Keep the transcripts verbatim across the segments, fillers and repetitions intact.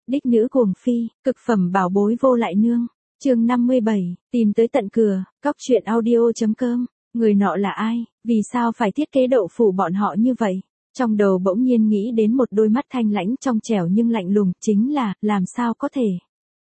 Đích nữ cuồng phi, cực phẩm bảo bối vô lại nương. Chương năm mươi bảy, tìm tới tận cửa, cóc truyện audio chấm com. Người nọ là ai, vì sao phải thiết kế đậu phủ bọn họ như vậy? Trong đầu bỗng nhiên nghĩ đến một đôi mắt thanh lãnh trong trẻo nhưng lạnh lùng, chính là, làm sao có thể?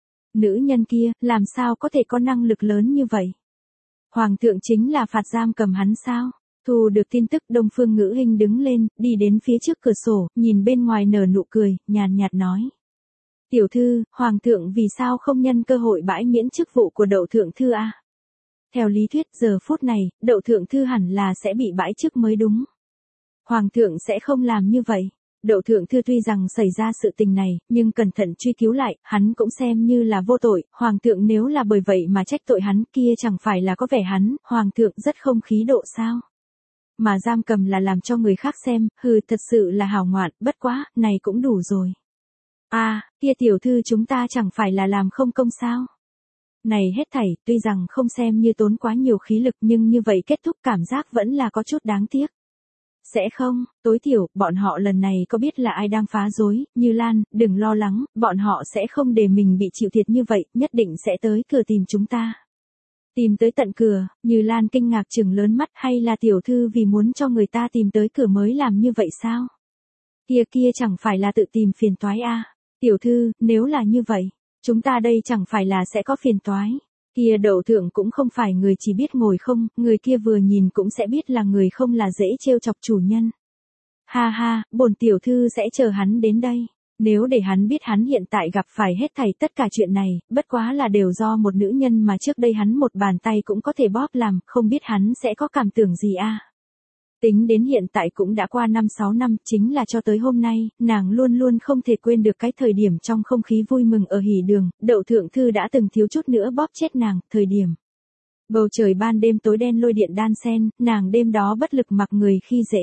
Nữ nhân kia, làm sao có thể có năng lực lớn như vậy? Hoàng thượng chính là phạt giam cầm hắn sao? Thu được tin tức, Đông Phương Ngữ Hinh đứng lên, đi đến phía trước cửa sổ, nhìn bên ngoài nở nụ cười, nhàn nhạt nói. Tiểu thư, Hoàng thượng vì sao không nhân cơ hội bãi miễn chức vụ của đậu thượng thư a? Theo lý thuyết giờ phút này, đậu thượng thư hẳn là sẽ bị bãi chức mới đúng. Hoàng thượng sẽ không làm như vậy. Đậu thượng thư tuy rằng xảy ra sự tình này, nhưng cẩn thận truy cứu lại, hắn cũng xem như là vô tội, Hoàng thượng nếu là bởi vậy mà trách tội hắn kia chẳng phải là có vẻ hắn, Hoàng thượng rất không khí độ sao. Mà giam cầm là làm cho người khác xem, hừ thật sự là hào ngoạn, bất quá, này cũng đủ rồi. À, kia tiểu thư chúng ta chẳng phải là làm không công sao. Này hết thảy, tuy rằng không xem như tốn quá nhiều khí lực nhưng như vậy kết thúc cảm giác vẫn là có chút đáng tiếc. Sẽ không, tối thiểu, bọn họ lần này có biết là ai đang phá rối, Như Lan, đừng lo lắng, bọn họ sẽ không để mình bị chịu thiệt như vậy, nhất định sẽ tới cửa tìm chúng ta. Tìm tới tận cửa, Như Lan kinh ngạc trừng lớn mắt, hay là tiểu thư vì muốn cho người ta tìm tới cửa mới làm như vậy sao? Kia kia chẳng phải là tự tìm phiền toái a? Tiểu thư, nếu là như vậy, chúng ta đây chẳng phải là sẽ có phiền toái. Kia đậu thượng cũng không phải người chỉ biết ngồi không, người kia vừa nhìn cũng sẽ biết là người không là dễ trêu chọc chủ nhân. Ha ha, bổn tiểu thư sẽ chờ hắn đến đây. Nếu để hắn biết hắn hiện tại gặp phải hết thảy tất cả chuyện này, bất quá là đều do một nữ nhân mà trước đây hắn một bàn tay cũng có thể bóp làm, không biết hắn sẽ có cảm tưởng gì a? Tính đến hiện tại cũng đã qua năm sáu năm, chính là cho tới hôm nay, nàng luôn luôn không thể quên được cái thời điểm trong không khí vui mừng ở hỉ đường, đậu thượng thư đã từng thiếu chút nữa bóp chết nàng, thời điểm. Bầu trời ban đêm tối đen lôi điện đan xen, nàng đêm đó bất lực mặc người khi dễ.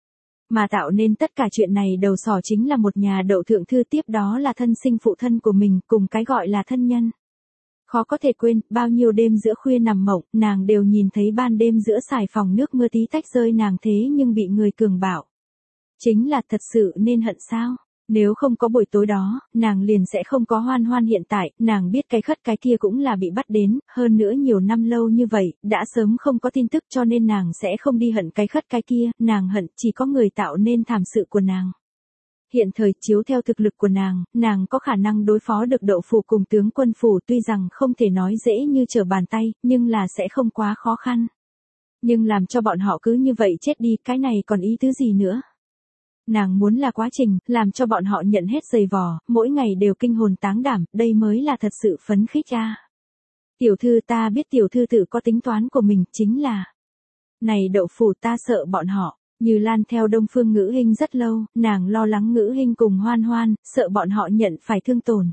Mà tạo nên tất cả chuyện này đầu sỏ chính là một nhà đậu thượng thư, tiếp đó là thân sinh phụ thân của mình, cùng cái gọi là thân nhân. Khó có thể quên, bao nhiêu đêm giữa khuya nằm mộng, nàng đều nhìn thấy ban đêm giữa sải phòng nước mưa tí tách rơi nàng thế nhưng bị người cường bạo. Chính là thật sự nên hận sao? Nếu không có buổi tối đó, nàng liền sẽ không có Hoan Hoan hiện tại, nàng biết cái khất cái kia cũng là bị bắt đến, hơn nữa nhiều năm lâu như vậy, đã sớm không có tin tức cho nên nàng sẽ không đi hận cái khất cái kia, nàng hận chỉ có người tạo nên thảm sự của nàng. Hiện thời chiếu theo thực lực của nàng, nàng có khả năng đối phó được đậu phủ cùng tướng quân phủ, tuy rằng không thể nói dễ như trở bàn tay, nhưng là sẽ không quá khó khăn. Nhưng làm cho bọn họ cứ như vậy chết đi, cái này còn ý tứ gì nữa? Nàng muốn là quá trình, làm cho bọn họ nhận hết dày vò, mỗi ngày đều kinh hồn táng đảm, đây mới là thật sự phấn khích a. Tiểu thư ta biết tiểu thư tự có tính toán của mình, chính là này đậu phủ ta sợ bọn họ. Như Lan theo Đông Phương Ngữ Hinh rất lâu, nàng lo lắng Ngữ Hinh cùng Hoan Hoan, sợ bọn họ nhận phải thương tổn.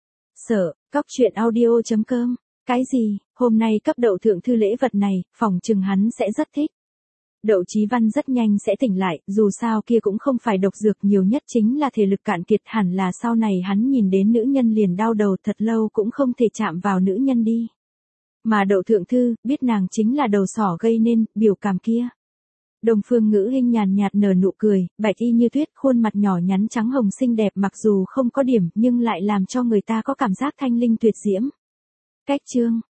Sợ, cóc truyện audio chấm com. Cái gì, hôm nay cấp đậu thượng thư lễ vật này, phòng chừng hắn sẽ rất thích. Đậu Chí Văn rất nhanh sẽ tỉnh lại, dù sao kia cũng không phải độc dược, nhiều nhất chính là thể lực cạn kiệt, hẳn là sau này hắn nhìn đến nữ nhân liền đau đầu, thật lâu cũng không thể chạm vào nữ nhân đi. Mà đậu thượng thư, biết nàng chính là đầu sỏ gây nên, biểu cảm kia. Đông Phương Ngữ Hinh nhàn nhạt nở nụ cười, bạch y như tuyết, khuôn mặt nhỏ nhắn trắng hồng xinh đẹp, mặc dù không có điểm nhưng lại làm cho người ta có cảm giác thanh linh tuyệt diễm. Cách chương